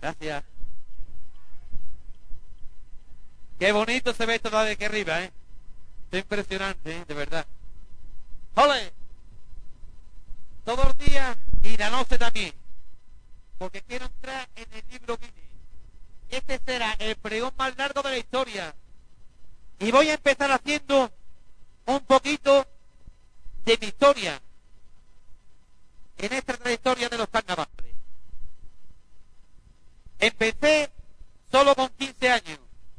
Gracias. Qué bonito se ve esto de aquí arriba, ¿eh? Es impresionante, ¿eh? De verdad. ¡Ole! Todos los días y la noche también. Porque quiero entrar en el libro Guinness. Este será el pregón más largo de la historia. Y voy a empezar haciendo un poquito de mi historia en esta trayectoria de los carnavales. Empecé solo con 15 años,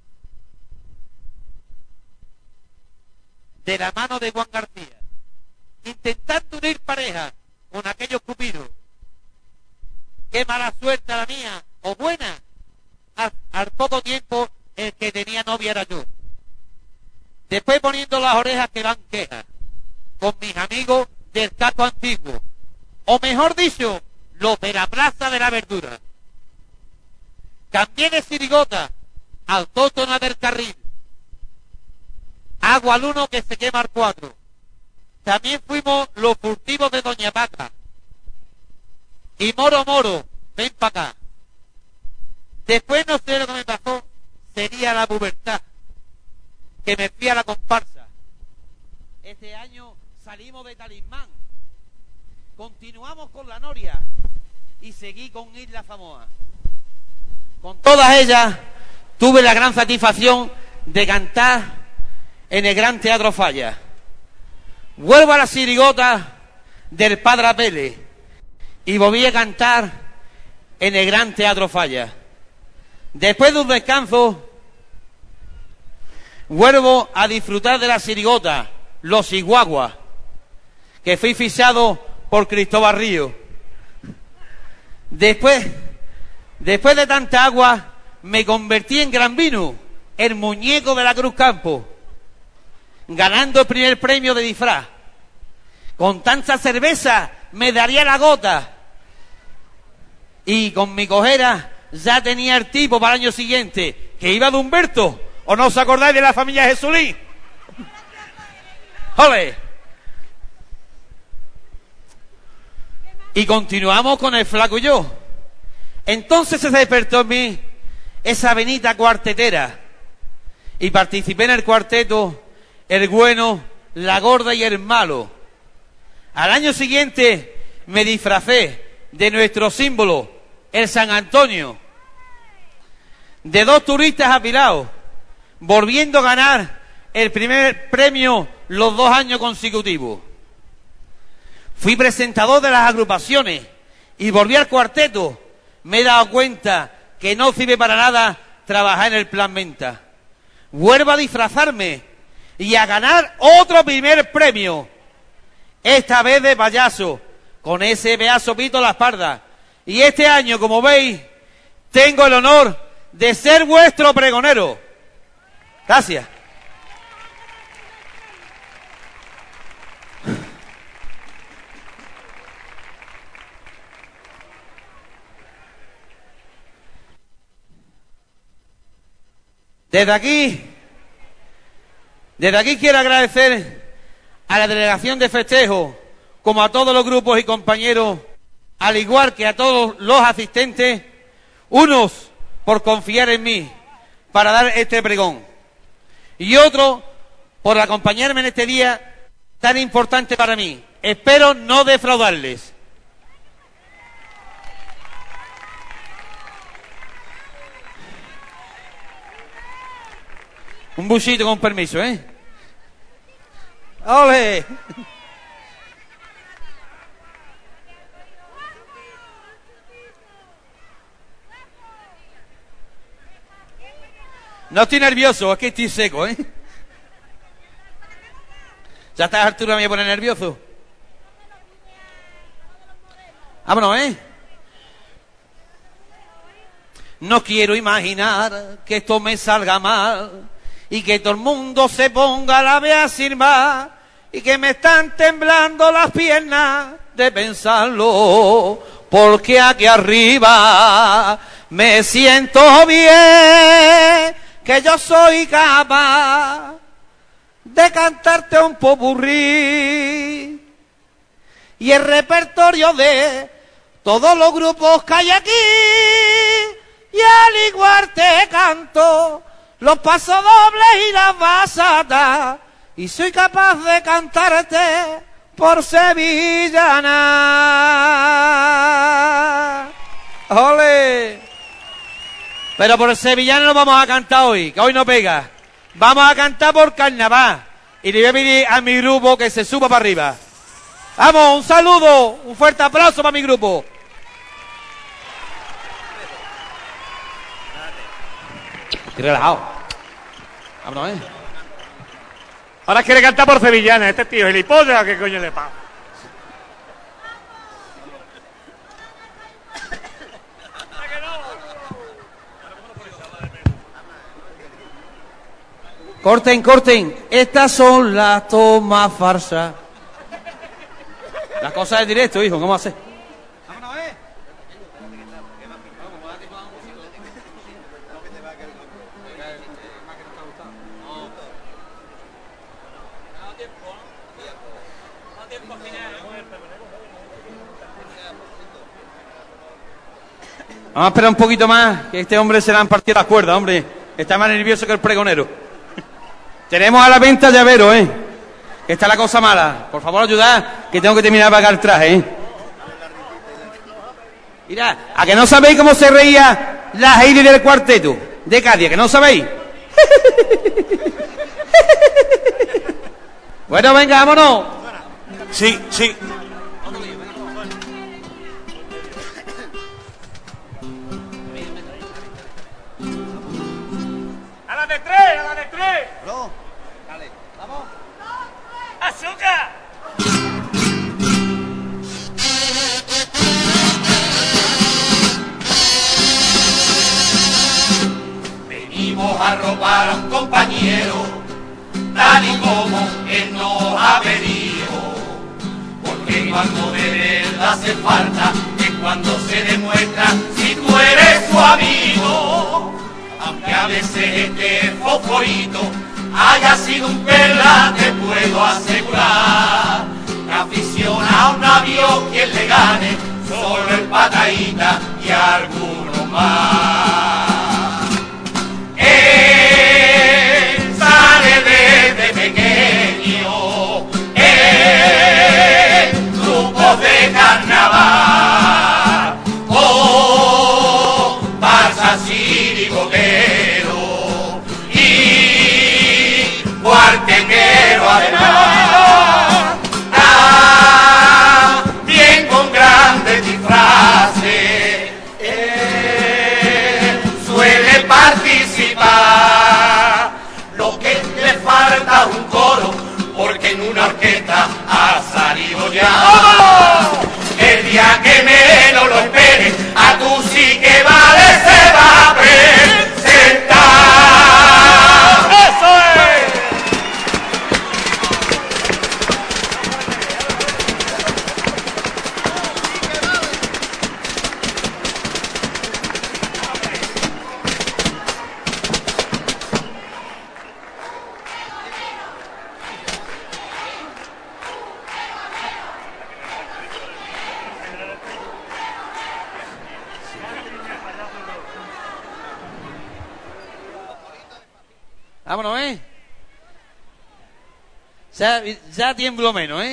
de la mano de Juan García, intentando unir pareja con aquellos cupidos. Qué mala suerte la mía, o buena. Al poco tiempo el que tenía novia era yo. Después poniendo las orejas que van quejas con mis amigos del casco antiguo, o mejor dicho, los de la Plaza de la Verdura. Cambié de Sirigota autóctona del Carril, Agua al 1 que se quema al 4. También fuimos los furtivos de Doña Paca y Moro Moro, ven para acá. Después no sé lo que me pasó, sería la pubertad, que me fui a la comparsa. Este año salimos de Talismán, continuamos con la Noria y seguí con Isla Famoa. Con todas ellas tuve la gran satisfacción de cantar en el Gran Teatro Falla. Vuelvo a la Sirigota del Padre Apele y volví a cantar en el Gran Teatro Falla. Después de un descanso, vuelvo a disfrutar de la Sirigota, Los Iguaguas, que fui fichado por Cristóbal Río. Después de tanta agua, me convertí en Gran Vino, el muñeco de la Cruz Campo, ganando el primer premio de disfraz. Con tanta cerveza me daría la gota. Y con mi cojera ya tenía el tipo para el año siguiente, que iba de Humberto. ¿O no os acordáis de la familia Jesulín? ¡Ole! Y continuamos con el Flaco y yo. Entonces se despertó en mí esa venita cuartetera y participé en el cuarteto El Bueno, La Gorda y El Malo. Al año siguiente me disfracé de nuestro símbolo, el San Antonio, de 2 turistas apilados, volviendo a ganar el primer premio los 2 años consecutivos. Fui presentador de las agrupaciones y volví al cuarteto. Me he dado cuenta que no sirve para nada trabajar en el Plan Venta. Vuelvo a disfrazarme y a ganar otro primer premio, esta vez de payaso, con ese pedazo pito a la espalda. Y este año, como veis, tengo el honor de ser vuestro pregonero. Gracias. Desde aquí quiero agradecer a la delegación de festejo, como a todos los grupos y compañeros, al igual que a todos los asistentes, unos por confiar en mí para dar este pregón, y otros por acompañarme en este día tan importante para mí. Espero no defraudarles. Un busito con permiso, ¿eh? ¡Ole! No estoy nervioso, es que estoy seco, ¿eh? Ya a esta altura me voy a poner nervioso. Vámonos, ¿eh? No quiero imaginar que esto me salga mal y que todo el mundo se ponga a la vez a silbar y que me están temblando las piernas de pensarlo, porque aquí arriba me siento bien, que yo soy capaz de cantarte un popurrí y el repertorio de todos los grupos que hay aquí y al igual te canto los pasodobles y las basatas, y soy capaz de cantarte por sevillana. ¡Ole! Pero por sevillana no vamos a cantar hoy, que hoy no pega. Vamos a cantar por carnaval. Y le voy a pedir a mi grupo que se suba para arriba. Vamos, un saludo, un fuerte aplauso para mi grupo. Qué relajado. Vámonos, Ahora quiere cantar por sevillana, este tío gilipollas, ¿qué coño le pasa? Corten, corten. Estas son las tomas farsas. Las cosas del directo, hijo, ¿cómo hace? Vámonos, Vamos a esperar un poquito más, que este hombre se le han partido las cuerdas, hombre. Está más nervioso que el pregonero. Tenemos a la venta llavero, que está la cosa mala. Por favor, ayudad, que tengo que terminar de pagar el traje, Mira, ¿a que no sabéis cómo se reía la Heidi del cuarteto de Cádiz? ¿Que no sabéis? Bueno, venga, vámonos. Sí, sí. ¡A la de tres! ¡A la de tres! No. Dale, vamos. ¡Azúcar! Venimos a robar a un compañero, tal y como él nos ha pedido, porque cuando de verdad hace falta es cuando se demuestra si tú eres su amigo. Aunque a veces este fosforito haya sido un perla, te puedo asegurar que aficiona a un navío quien le gane, solo el patadita y algunos más. Él sale desde pequeño en grupos de carnaval, pasas y botero y cuartetero además, también con grandes disfraces, suele participar. Lo que le falta es un coro, porque en una orquesta ha salido ya. El día que menos lo esperes, a tú sí que vale se va a presentar. ¡Eso es! Vámonos, Ya tiemblo menos,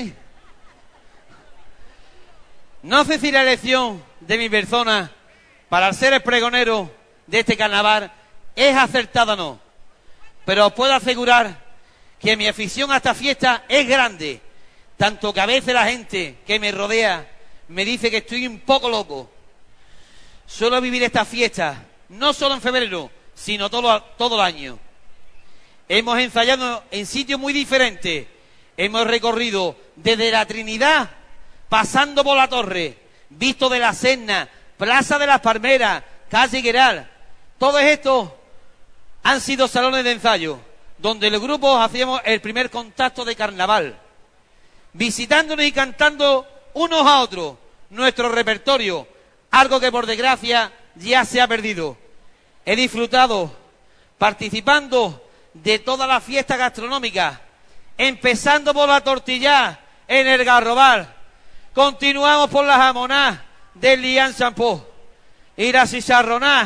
No sé si la elección de mi persona para ser el pregonero de este carnaval es acertada o no, pero os puedo asegurar que mi afición a esta fiesta es grande, tanto que a veces la gente que me rodea me dice que estoy un poco loco. Suelo vivir esta fiesta, no solo en febrero, sino todo el año. Hemos ensayado en sitios muy diferentes. Hemos recorrido desde la Trinidad, pasando por la Torre, visto de la Serna, Plaza de las Palmeras, Calle Gueral. Todos estos han sido salones de ensayo, donde los grupos hacíamos el primer contacto de carnaval, visitándonos y cantando unos a otros nuestro repertorio, algo que por desgracia ya se ha perdido. He disfrutado participando de todas las fiestas gastronómicas, empezando por la tortilla en el Garrobal, continuamos por la jamoná del Lian Champó y la chicharroná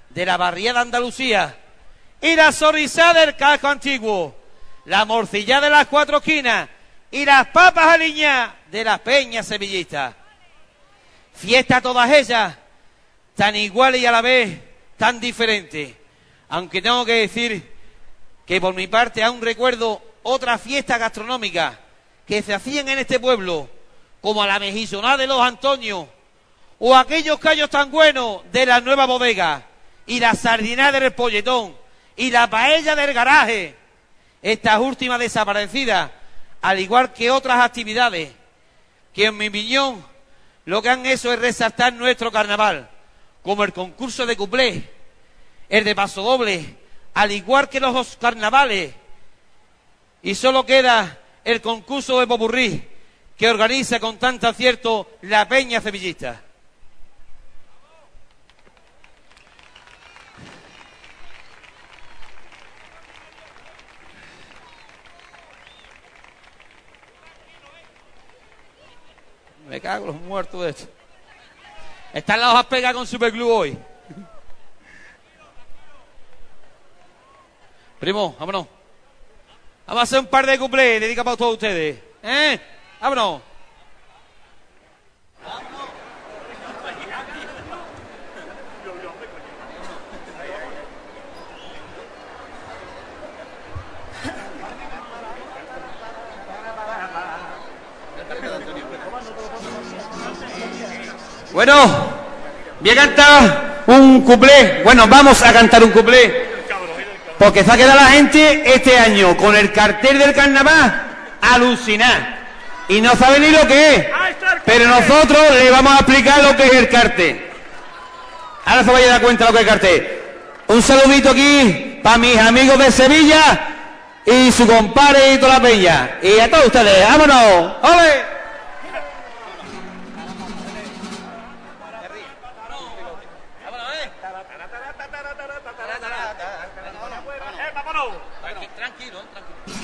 de la barriada Andalucía y la sonrisa del casco antiguo, la morcilla de las cuatro esquinas y las papas aliñadas de las peñas sevillistas. Fiesta todas ellas, tan iguales y a la vez tan diferentes. Aunque tengo que decir que por mi parte aún recuerdo otras fiestas gastronómicas que se hacían en este pueblo, como a la mejillonada de los Antonios, o aquellos callos tan buenos de la nueva bodega, y la sardinada del polletón, y la paella del garaje. Estas últimas desaparecidas, al igual que otras actividades, que en mi opinión lo que han hecho es resaltar nuestro carnaval, como el concurso de cuplé, el de pasodoble, al igual que los carnavales, y solo queda el concurso de popurrí, que organiza con tanto acierto la peña sevillista. Me cago en los muertos de esto. Están las hojas pegadas con Superglue hoy. Primo, vámonos. Vamos a hacer un par de cuplés dedicados para todos ustedes. Vámonos. Bueno, voy a cantar un cuplé. Bueno, vamos a cantar un cuplé. Porque se ha quedado la gente este año con el cartel del carnaval alucinar. Y no sabe ni lo que es. Pero nosotros le vamos a explicar lo que es el cartel. Ahora se vaya a dar cuenta lo que es el cartel. Un saludito aquí para mis amigos de Sevilla y su compadre y toda la peña. Y a todos ustedes, vámonos. ¡Ole! Tranquilo, tranquilo.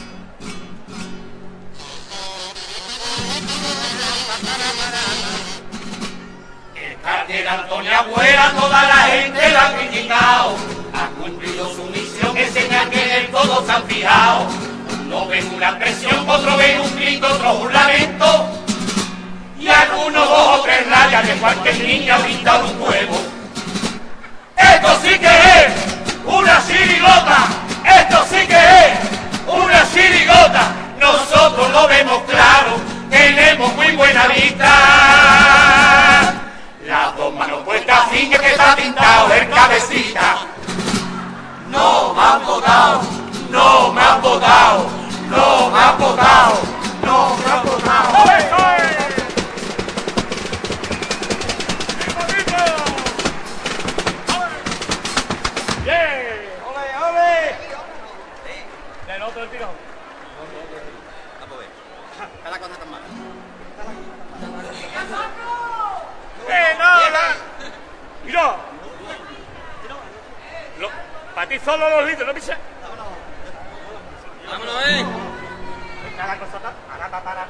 El cartel de Antonio Agüera toda la gente lo ha criticado. Ha cumplido su misión, que señal que en él todos se han fijado. Uno ven una expresión, otro ven un grito, otro un lamento. Y algunos dos o tres rayas de cualquier niña brinda un huevo. ¡Esto sí que es una chirigota! ¡Esto sí que es una chirigota! Nosotros lo vemos claro, tenemos muy buena vista. Las dos manos puestas, finge que está pintado el cabecita. No me han votado, no me han votado, no me han votado, no me han votado. Mira, para ti solo los litros, ¿no pises? Vámonos, Cada cosa para.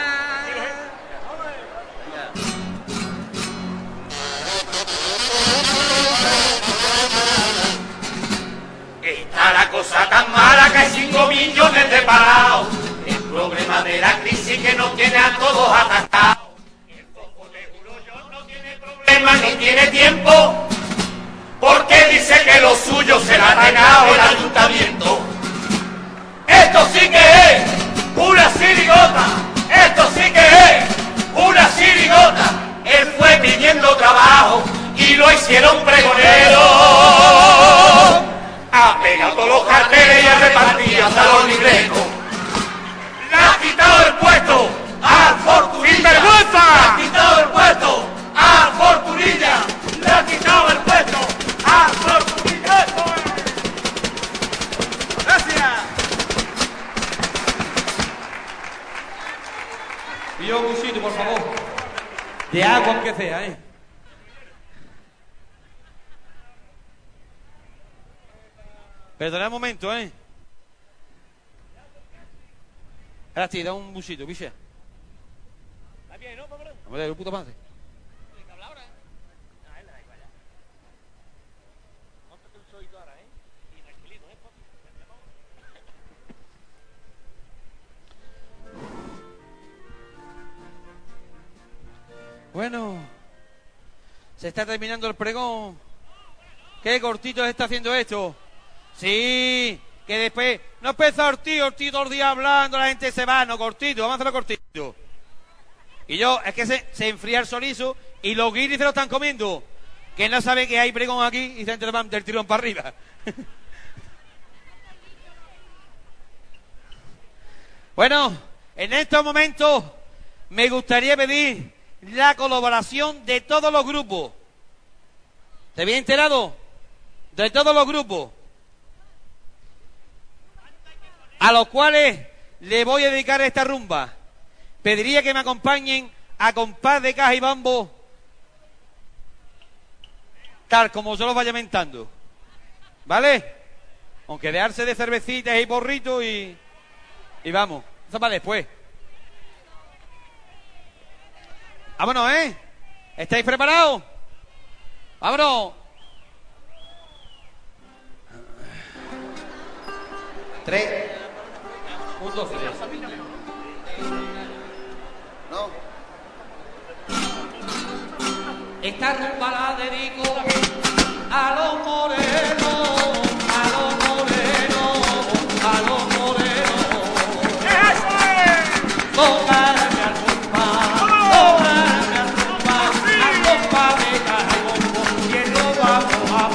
Está la cosa tan mala que hay 5 millones de parados. El problema de la crisis que nos tiene a todos atacados. El foco de Juroyo no tiene problema ni tiene tiempo, porque dice que lo suyo se la ha negado el ayuntamiento. Esto sí que es una chirigota. Esto sí que es una chirigota. Él fue pidiendo trabajo y lo hicieron pregonero. Ha pegado todos los carteles y ha repartido hasta los libretos. Le ha quitado el puesto a Fortunilla. ¡Sinvergüenza! Le ha quitado el puesto a Fortunilla. Le ha quitado el puesto a Fortunilla. Gracias. Y yo un sitio, por favor. De agua aunque sea, Perdona un momento, Ahora sí, da un busito, ¿viste? ¿Está bien, no, Pablo? Vamos a ver, puto madre. Bueno, se está terminando el pregón. Qué cortito se está haciendo esto. Sí, que después no empieza Ortiz todo el día hablando, la gente se va, no, cortito, vamos a hacerlo cortito. Y yo, es que se enfría el chorizo y los guiris se lo están comiendo. Que no sabe que hay pregón aquí y se van del tirón para arriba. Bueno, en estos momentos me gustaría pedir la colaboración de todos los grupos. ¿Te habías enterado? De todos los grupos. A los cuales le voy a dedicar esta rumba. Pediría que me acompañen a compás de caja y bambo, tal como yo los vaya mentando. ¿Vale? Aunque dejarse de cervecitas y porritos y vamos. Eso para después. Vámonos, ¿eh? ¿Estáis preparados? ¡Vámonos! 3, 1, 2, 3. No. Esta rumba la dedico a los morenos, a los morenos, a los morenos. Tocarme al compás, tocarme al compás de caja y bombo, que lo vamos a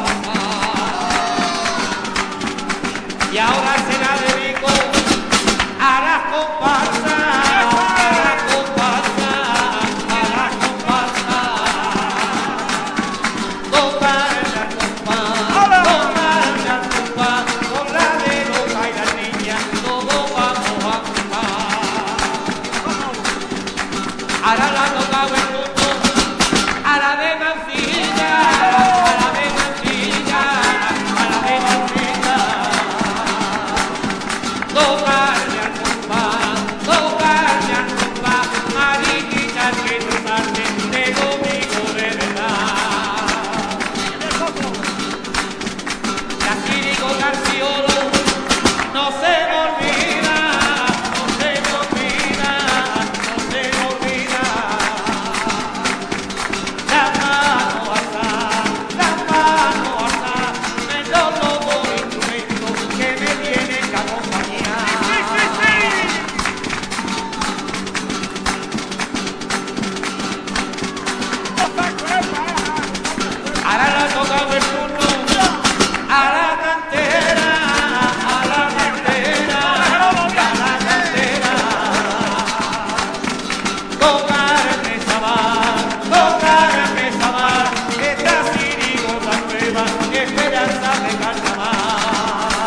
pasar. Y ahora se la dedico a las comparsas, a las comparsas, a las comparsas. Tocarme al compás, con la de loca y las niñas, todos vamos a compás. Ahora la toca el mundo, a la de Mancilla, a la de Mancilla, a la de Mancilla. Tocarme al compás, mariquita, que no tarde, de domingo de verdad. La chirigota Garciolo no se me olvida, no se me olvida, no se me olvida. La mano alzada, me toco por instrumentos que me tienen que acompañar. Ahora la toca el turno a la cantera, a la cantera, a la cantera. Tocarme sabar, esta chirigota nueva, esperanza de carnaval.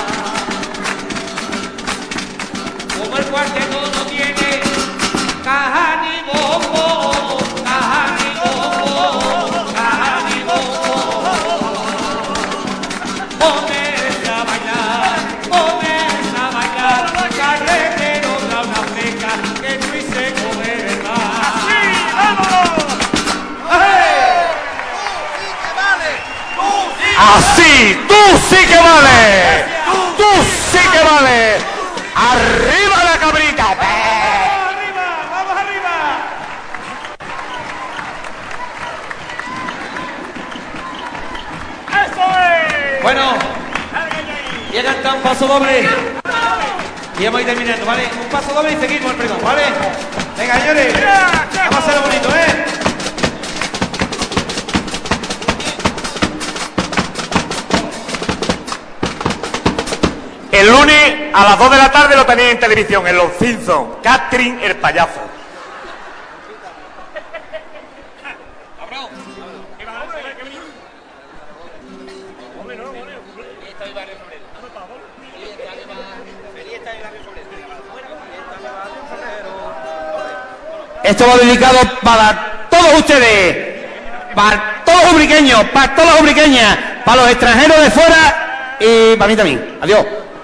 Como el cuarteto no tiene caja ni bombo, caja ni bombo, caja ni bombo. Ponerse a bailar, carretero da una fleca que estoy seco de verdad. ¡Así! ¡Tú sí que vales! ¡Tú sí que vales! ¡Arriba la cabrita! ¡Vamos arriba! ¡Eso es! Bueno, y a cantar un paso doble. Y vamos a ir terminando, ¿vale? Un paso doble y seguimos el pregón, ¿vale? Venga, señores, vamos a hacerlo bonito, ¿eh? El lunes a las 2 de la tarde lo tenéis en televisión, en Los Simpsons. Catherine el payaso. Esto va dedicado para todos ustedes, para todos los ubriqueños, para todas las ubriqueñas, para los extranjeros de fuera y para mí también. Adiós.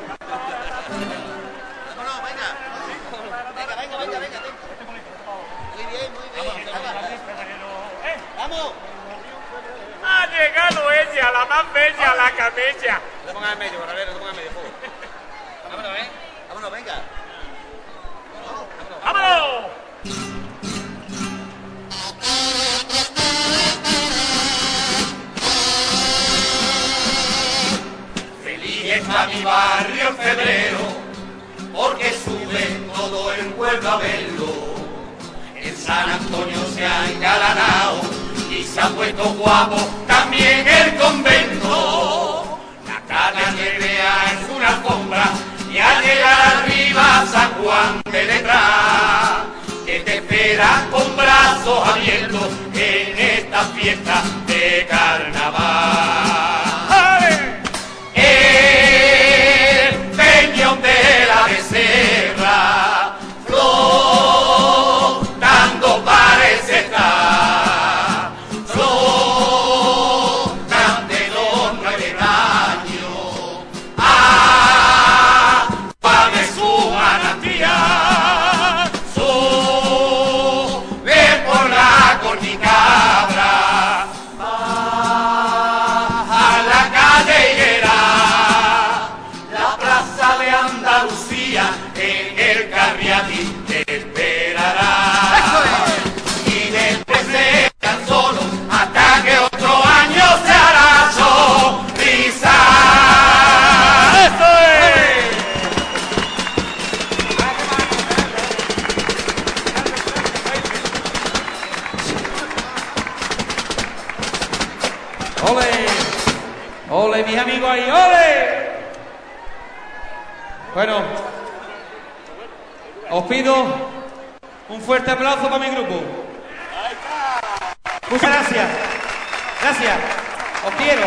Ha llegado ella, la más bella, la camella. Te pongas en medio, Corralero, te pongas en medio. Vámonos, ¿eh? Vámonos, venga. ¡Vámonos! a mi barrio en febrero, porque sube todo el pueblo a verlo. En San Antonio se ha engalanado y se ha puesto guapo también el convento. La calle vea es una alfombra y al llegar arriba San Juan de detrás, que te espera con brazos abiertos en esta fiesta de carnaval. El peñón de la becerra flotando parece estar, flotando de los 9 años, agua de su manantial, sube por la cornicabra, baja la calle Higuera, la plaza de Andalucía en el Carriati te esperará. Y después se quedan solos hasta que otro año se hará sonrisa. ¡Eso es! ¡Ole! ¡Ole, mis amigos ahí! ¡Ole! Bueno, os pido un fuerte aplauso para mi grupo. Muchas gracias. Gracias. Os quiero.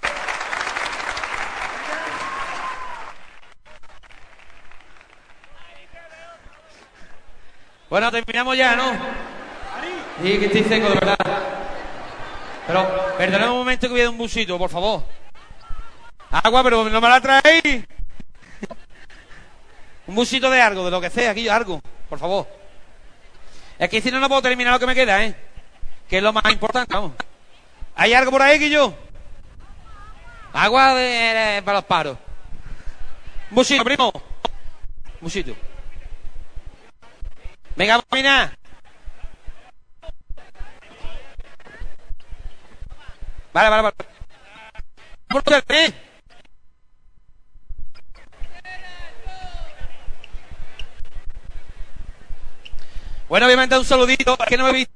Bueno, terminamos ya, ¿no? Sí, que estoy seco, de verdad. Pero, perdonad un momento que voy a dar un busito, por favor. Agua, pero no me la traéis. Un busito de algo, de lo que sea, aquí, algo, por favor. Es que si no, no puedo terminar lo que me queda, ¿eh? Que es lo más importante, vamos. ¿Hay algo por ahí, Guillo? Agua para los paros. Un busito, primo. Un busito. Venga, vamos a caminar. Vale. ¿Por qué? Bueno, voy a mandar un saludito, que no me he visto.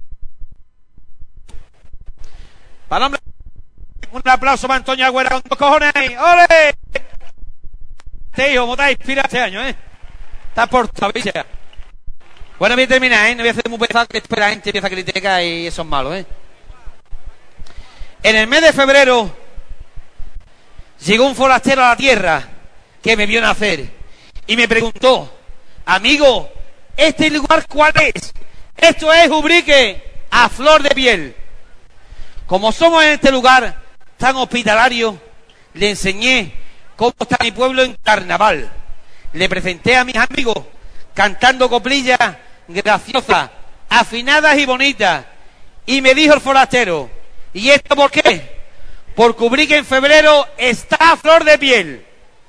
Para el hombre, un aplauso para Antonio Agüera con 2 cojones. ¡Ole! Este hijo, como te inspira este año, ¿eh? Está por tu villa. Bueno, voy a terminar, ¿eh? No voy a hacer muy pesado, que espera gente empieza a criticar y eso es malo, ¿eh? En el mes de febrero llegó un forastero a la tierra que me vio nacer y me preguntó: amigo, ¿este lugar cuál es? Esto es Ubrique, a flor de piel. Como somos en este lugar tan hospitalario, le enseñé cómo está mi pueblo en carnaval. Le presenté a mis amigos cantando coplillas graciosas, afinadas y bonitas. Y me dijo el forastero: ¿y esto por qué? Porque Ubrique en febrero está a flor de piel.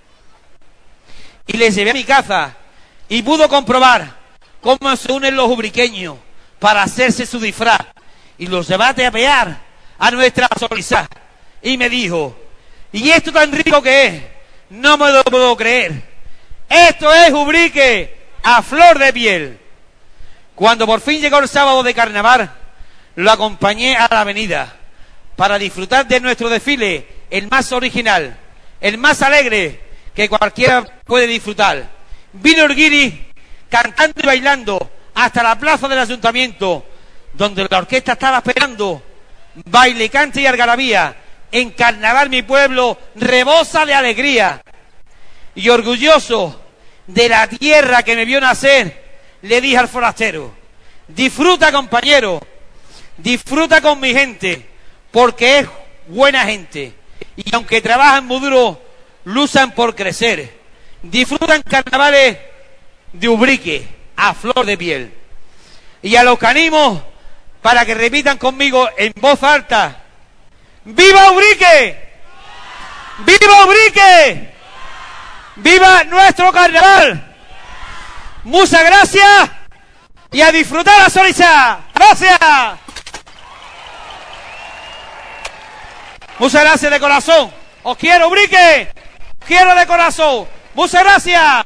Y le llevé a mi casa y pudo comprobar cómo se unen los ubriqueños para hacerse su disfraz y los llevé a tepear a nuestra Solizá. Y me dijo: ¿y esto tan rico que es? No me lo puedo creer. Esto es Ubrique a flor de piel. Cuando por fin llegó el sábado de carnaval, lo acompañé a la avenida para disfrutar de nuestro desfile, el más original, el más alegre que cualquiera puede disfrutar. Vino el guiri cantando y bailando hasta la plaza del ayuntamiento, donde la orquesta estaba esperando. Baile, cante y algarabía. En carnaval mi pueblo rebosa de alegría. Y orgulloso de la tierra que me vio nacer, le dije al forastero: disfruta, compañero, disfruta con mi gente, porque es buena gente. Y aunque trabajan muy duro, luchan por crecer. Disfrutan carnavales de Ubrique a flor de piel. Y a los que animo para que repitan conmigo en voz alta: ¡viva Ubrique! ¡Viva Ubrique! ¡Viva nuestro carnaval! Muchas gracias y a disfrutar la Solizá. ¡Gracias! Muchas gracias de corazón. ¡Os quiero, Ubrique! quiero de corazón. Muchas gracias.